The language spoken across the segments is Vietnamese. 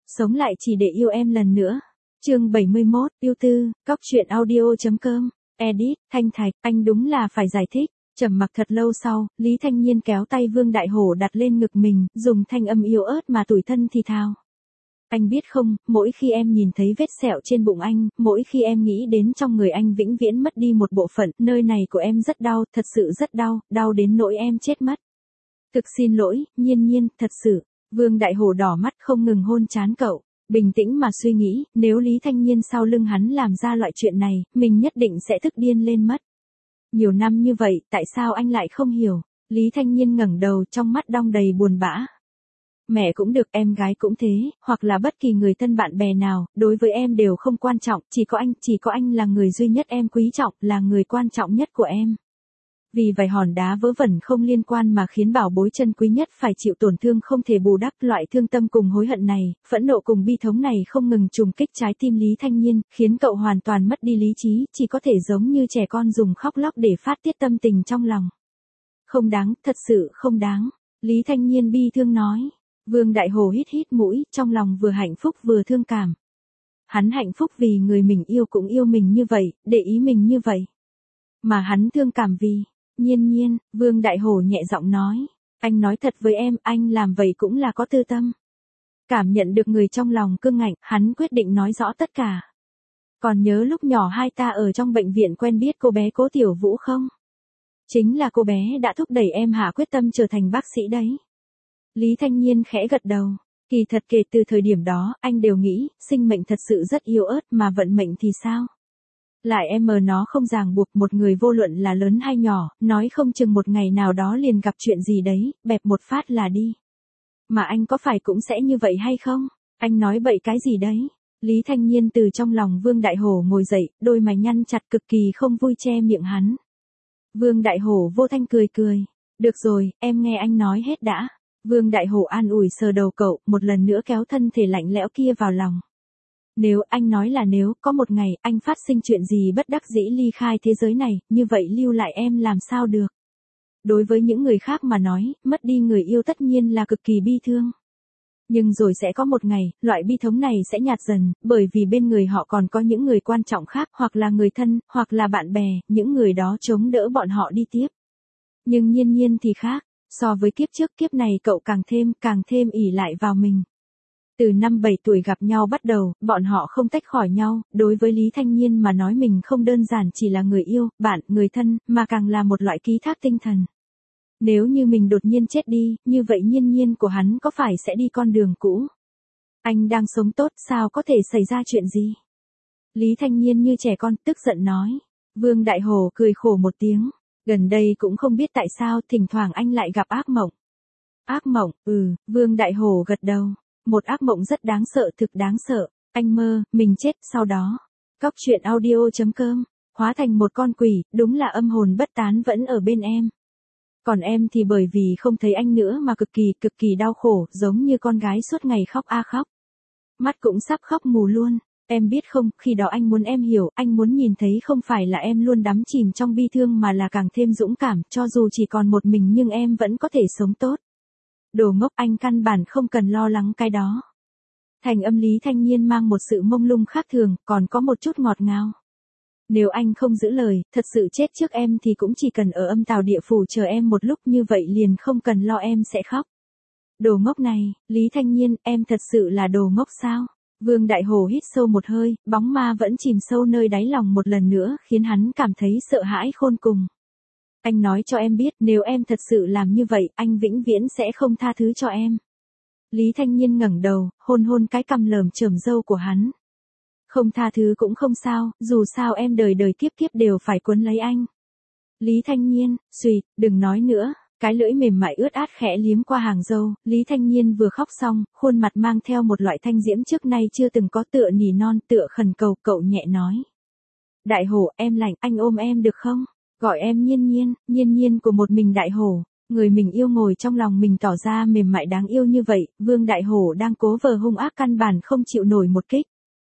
Sống lại chỉ để yêu em lần nữa. Chương 71, yêu tư, cóc truyện audio.com. Edit, Thanh Thạch, anh đúng là phải giải thích. Trầm mặc thật lâu sau, Lý Thanh Nhiên kéo tay Vương Đại Hổ đặt lên ngực mình, dùng thanh âm yếu ớt mà tủi thân thì thào. Anh biết không, mỗi khi em nhìn thấy vết sẹo trên bụng anh, mỗi khi em nghĩ đến trong người anh vĩnh viễn mất đi một bộ phận, nơi này của em rất đau, thật sự rất đau, đau đến nỗi em chết mất. Thực xin lỗi, Nhiên Nhiên, thật sự. Vương Đại Hổ đỏ mắt không ngừng hôn trán cậu. Bình tĩnh mà suy nghĩ, nếu Lý Thanh Nhiên sau lưng hắn làm ra loại chuyện này, mình nhất định sẽ tức điên lên mất. Nhiều năm như vậy, tại sao anh lại không hiểu? Lý Thanh Nhiên ngẩng đầu, trong mắt đong đầy buồn bã. Mẹ cũng được, em gái cũng thế, hoặc là bất kỳ người thân bạn bè nào, đối với em đều không quan trọng, chỉ có anh là người duy nhất em quý trọng, là người quan trọng nhất của em. Vì vài hòn đá vớ vẩn không liên quan mà khiến bảo bối chân quý nhất phải chịu tổn thương không thể bù đắp, loại thương tâm cùng hối hận này, phẫn nộ cùng bi thống này không ngừng trùng kích trái tim Lý Thanh Nhiên, khiến cậu hoàn toàn mất đi lý trí, chỉ có thể giống như trẻ con dùng khóc lóc để phát tiết tâm tình trong lòng. Không đáng, thật sự không đáng. Lý Thanh Nhiên bi thương nói. Vương Đại Hổ hít hít mũi, trong lòng vừa hạnh phúc vừa thương cảm. Hắn hạnh phúc vì người mình yêu cũng yêu mình như vậy, để ý mình như vậy. Mà hắn thương cảm vì... Nhiên Nhiên, Vương Đại Hổ nhẹ giọng nói. Anh nói thật với em, anh làm vậy cũng là có tư tâm. Cảm nhận được người trong lòng cương ngạnh, hắn quyết định nói rõ tất cả. Còn nhớ lúc nhỏ hai ta ở trong bệnh viện quen biết cô bé Cố Tiểu Vũ không? Chính là cô bé đã thúc đẩy em hạ quyết tâm trở thành bác sĩ đấy. Lý Thanh Nhiên khẽ gật đầu. Kỳ thật kể từ thời điểm đó, anh đều nghĩ, sinh mệnh thật sự rất yếu ớt mà vận mệnh thì sao? Lại nó không ràng buộc một người vô luận là lớn hay nhỏ, nói không chừng một ngày nào đó liền gặp chuyện gì đấy, bẹp một phát là đi. Mà anh có phải cũng sẽ như vậy hay không? Anh nói bậy cái gì đấy? Lý Thanh Nhiên từ trong lòng Vương Đại Hổ ngồi dậy, đôi mày nhăn chặt cực kỳ không vui che miệng hắn. Vương Đại Hổ vô thanh cười cười. Được rồi, em nghe anh nói hết đã. Vương Đại Hổ an ủi sờ đầu cậu, một lần nữa kéo thân thể lạnh lẽo kia vào lòng. Nếu anh nói là nếu có một ngày anh phát sinh chuyện gì bất đắc dĩ ly khai thế giới này, như vậy lưu lại em làm sao được? Đối với những người khác mà nói, mất đi người yêu tất nhiên là cực kỳ bi thương. Nhưng rồi sẽ có một ngày, loại bi thống này sẽ nhạt dần, bởi vì bên người họ còn có những người quan trọng khác, hoặc là người thân, hoặc là bạn bè, những người đó chống đỡ bọn họ đi tiếp. Nhưng Nhiên Nhiên thì khác, so với kiếp trước kiếp này cậu càng thêm ỷ lại vào mình. Từ năm 7 tuổi gặp nhau bắt đầu, bọn họ không tách khỏi nhau, đối với Lý Thanh Nhiên mà nói mình không đơn giản chỉ là người yêu, bạn, người thân, mà càng là một loại ký thác tinh thần. Nếu như mình đột nhiên chết đi, như vậy Nhiên Nhiên của hắn có phải sẽ đi con đường cũ? Anh đang sống tốt, sao có thể xảy ra chuyện gì? Lý Thanh Nhiên như trẻ con, tức giận nói. Vương Đại Hổ cười khổ một tiếng. Gần đây cũng không biết tại sao, thỉnh thoảng anh lại gặp ác mộng. Ác mộng, Vương Đại Hổ gật đầu. Một ác mộng rất đáng sợ, thực đáng sợ. Anh mơ, mình chết, sau đó. Cóc truyện audio.com. Hóa thành một con quỷ, đúng là âm hồn bất tán vẫn ở bên em. Còn em thì bởi vì không thấy anh nữa mà cực kỳ đau khổ, giống như con gái suốt ngày khóc khóc. Mắt cũng sắp khóc mù luôn. Em biết không, khi đó anh muốn em hiểu, anh muốn nhìn thấy không phải là em luôn đắm chìm trong bi thương mà là càng thêm dũng cảm, cho dù chỉ còn một mình nhưng em vẫn có thể sống tốt. Đồ ngốc, anh căn bản không cần lo lắng cái đó. Thành âm Lý Thanh Nhiên mang một sự mông lung khác thường, còn có một chút ngọt ngào. Nếu anh không giữ lời, thật sự chết trước em thì cũng chỉ cần ở âm tào địa phủ chờ em một lúc, như vậy liền không cần lo em sẽ khóc. Đồ ngốc này, Lý Thanh Nhiên, em thật sự là đồ ngốc sao? Vương Đại Hổ hít sâu một hơi, bóng ma vẫn chìm sâu nơi đáy lòng một lần nữa, khiến hắn cảm thấy sợ hãi khôn cùng. Anh nói cho em biết, nếu em thật sự làm như vậy, anh vĩnh viễn sẽ không tha thứ cho em. Lý Thanh Nhiên ngẩng đầu, hôn cái cằm lởm chởm râu của hắn. Không tha thứ cũng không sao, dù sao em đời đời kiếp kiếp đều phải cuốn lấy anh. Lý Thanh Nhiên, suýt, đừng nói nữa. Cái lưỡi mềm mại ướt át khẽ liếm qua hàng râu, Lý Thanh Nhiên vừa khóc xong, khuôn mặt mang theo một loại thanh diễm trước nay chưa từng có, tựa nỉ non, tựa khẩn cầu, cậu nhẹ nói. Đại Hổ, em lạnh, anh ôm em được không? Gọi em Nhiên Nhiên của một mình Đại Hổ. Người mình yêu ngồi trong lòng mình tỏ ra mềm mại đáng yêu như vậy, Vương Đại Hổ đang cố vờ hung ác căn bản không chịu nổi một kích.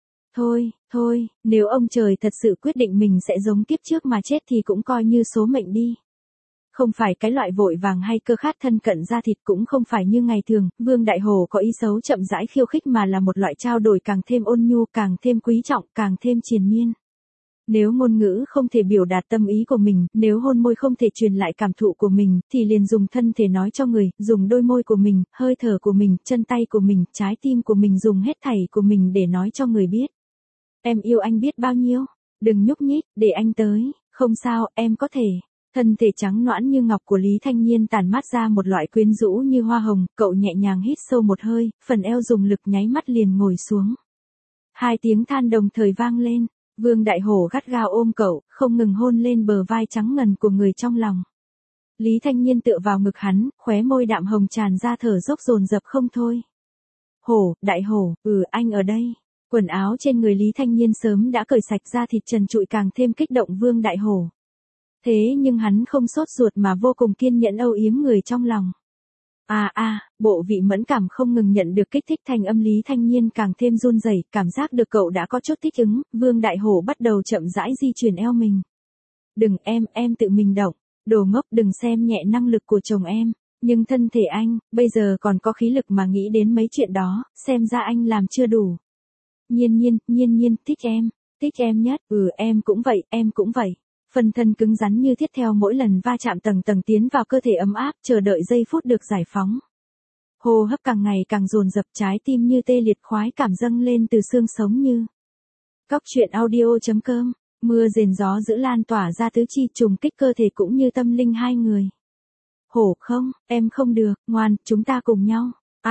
Thôi, nếu ông trời thật sự quyết định mình sẽ giống kiếp trước mà chết thì cũng coi như số mệnh đi. Không phải cái loại vội vàng hay cơ khát thân cận da thịt, cũng không phải như ngày thường, Vương Đại Hổ có ý xấu chậm rãi khiêu khích, mà là một loại trao đổi càng thêm ôn nhu, càng thêm quý trọng, càng thêm triền miên. Nếu ngôn ngữ không thể biểu đạt tâm ý của mình, nếu hôn môi không thể truyền lại cảm thụ của mình, thì liền dùng thân thể nói cho người, dùng đôi môi của mình, hơi thở của mình, chân tay của mình, trái tim của mình, dùng hết thảy của mình để nói cho người biết. Em yêu anh biết bao nhiêu, đừng nhúc nhích, để anh tới, không sao, em có thể. Thân thể trắng nõn như ngọc của Lý Thanh Nhiên tản mát ra một loại quyến rũ như hoa hồng, cậu nhẹ nhàng hít sâu một hơi, phần eo dùng lực nháy mắt liền ngồi xuống. Hai tiếng than đồng thời vang lên. Vương Đại Hổ gắt gao ôm cậu, không ngừng hôn lên bờ vai trắng ngần của người trong lòng. Lý Thanh Nhiên tựa vào ngực hắn, khóe môi đạm hồng tràn ra, thở dốc dồn dập không thôi. Hổ, Đại Hổ, anh ở đây. Quần áo trên người Lý Thanh Nhiên sớm đã cởi sạch ra, thịt trần trụi càng thêm kích động Vương Đại Hổ. Thế nhưng hắn không sốt ruột mà vô cùng kiên nhẫn âu yếm người trong lòng. Bộ vị mẫn cảm không ngừng nhận được kích thích, thanh âm Lý Thanh Nhiên càng thêm run rẩy, cảm giác được cậu đã có chút thích ứng, Vương Đại Hổ bắt đầu chậm rãi di chuyển eo mình. Đừng, em tự mình động, đồ ngốc, đừng xem nhẹ năng lực của chồng em, nhưng thân thể anh, bây giờ còn có khí lực mà nghĩ đến mấy chuyện đó, xem ra anh làm chưa đủ. Nhiên, thích em nhất, em cũng vậy. Phần thân cứng rắn như thiết theo mỗi lần va chạm tầng tầng tiến vào cơ thể ấm áp, chờ đợi giây phút được giải phóng. Hô hấp càng ngày càng dồn dập, trái tim như tê liệt, khoái cảm dâng lên từ xương sống như. Cóc truyện audio.com, mưa rền gió dữ lan tỏa ra tứ chi, trùng kích cơ thể cũng như tâm linh hai người. Hổ không, em không được, ngoan, chúng ta cùng nhau.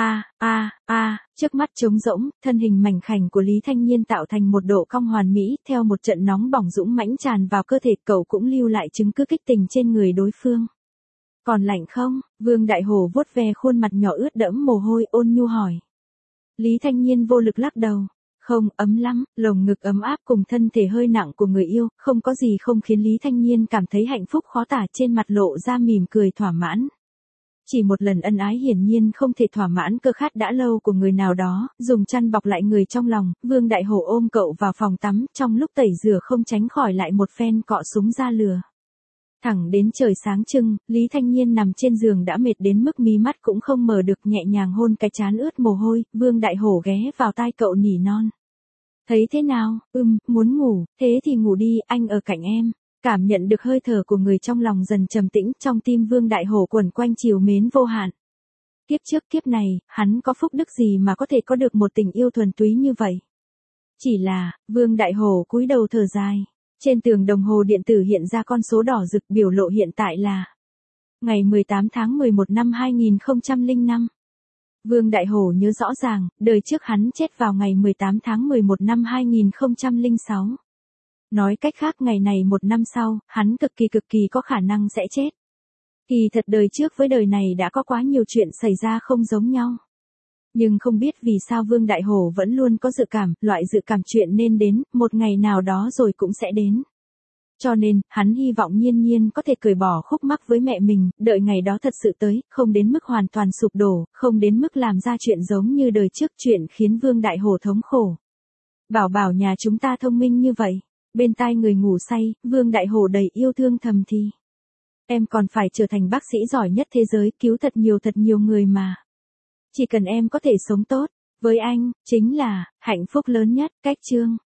Trước mắt trống rỗng, thân hình mảnh khảnh của Lý Thanh Nhiên tạo thành một độ cong hoàn mỹ, theo một trận nóng bỏng dũng mãnh tràn vào cơ thể, cậu cũng lưu lại chứng cứ kích tình trên người đối phương. Còn lạnh không? Vương Đại Hổ vuốt ve khuôn mặt nhỏ ướt đẫm mồ hôi, ôn nhu hỏi. Lý Thanh Nhiên vô lực lắc đầu. Không, ấm lắm, lồng ngực ấm áp cùng thân thể hơi nặng của người yêu, không có gì không khiến Lý Thanh Nhiên cảm thấy hạnh phúc khó tả, trên mặt lộ ra mỉm cười thỏa mãn. Chỉ một lần ân ái hiển nhiên không thể thỏa mãn cơ khát đã lâu của người nào đó, dùng chăn bọc lại người trong lòng, Vương Đại Hổ ôm cậu vào phòng tắm, trong lúc tẩy rửa không tránh khỏi lại một phen cọ súng ra lửa. Thẳng đến trời sáng trưng, Lý Thanh Nhiên nằm trên giường đã mệt đến mức mí mắt cũng không mở được, nhẹ nhàng hôn cái trán ướt mồ hôi, Vương Đại Hổ ghé vào tai cậu nỉ non. Thấy thế nào? Muốn ngủ, thế thì ngủ đi, anh ở cạnh em. Cảm nhận được hơi thở của người trong lòng dần trầm tĩnh, trong tim Vương Đại Hổ quẩn quanh trìu mến vô hạn. Kiếp trước kiếp này, hắn có phúc đức gì mà có thể có được một tình yêu thuần túy như vậy? Chỉ là, Vương Đại Hổ cúi đầu thở dài. Trên tường đồng hồ điện tử hiện ra con số đỏ rực, biểu lộ hiện tại là ngày 18 tháng 11 năm 2005. Vương Đại Hổ nhớ rõ ràng, đời trước hắn chết vào ngày 18 tháng 11 năm 2006. Nói cách khác, ngày này một năm sau, hắn cực kỳ có khả năng sẽ chết. Kỳ thật đời trước với đời này đã có quá nhiều chuyện xảy ra không giống nhau. Nhưng không biết vì sao Vương Đại Hổ vẫn luôn có dự cảm, loại dự cảm chuyện nên đến, một ngày nào đó rồi cũng sẽ đến. Cho nên, hắn hy vọng Nhiên có thể cởi bỏ khúc mắc với mẹ mình, đợi ngày đó thật sự tới, không đến mức hoàn toàn sụp đổ, không đến mức làm ra chuyện giống như đời trước, chuyện khiến Vương Đại Hổ thống khổ. Bảo nhà chúng ta thông minh như vậy. Bên tai người ngủ say, Vương Đại Hổ đầy yêu thương thầm thì. Em còn phải trở thành bác sĩ giỏi nhất thế giới, cứu thật nhiều người mà. Chỉ cần em có thể sống tốt, với anh, chính là hạnh phúc lớn nhất. Cách chương.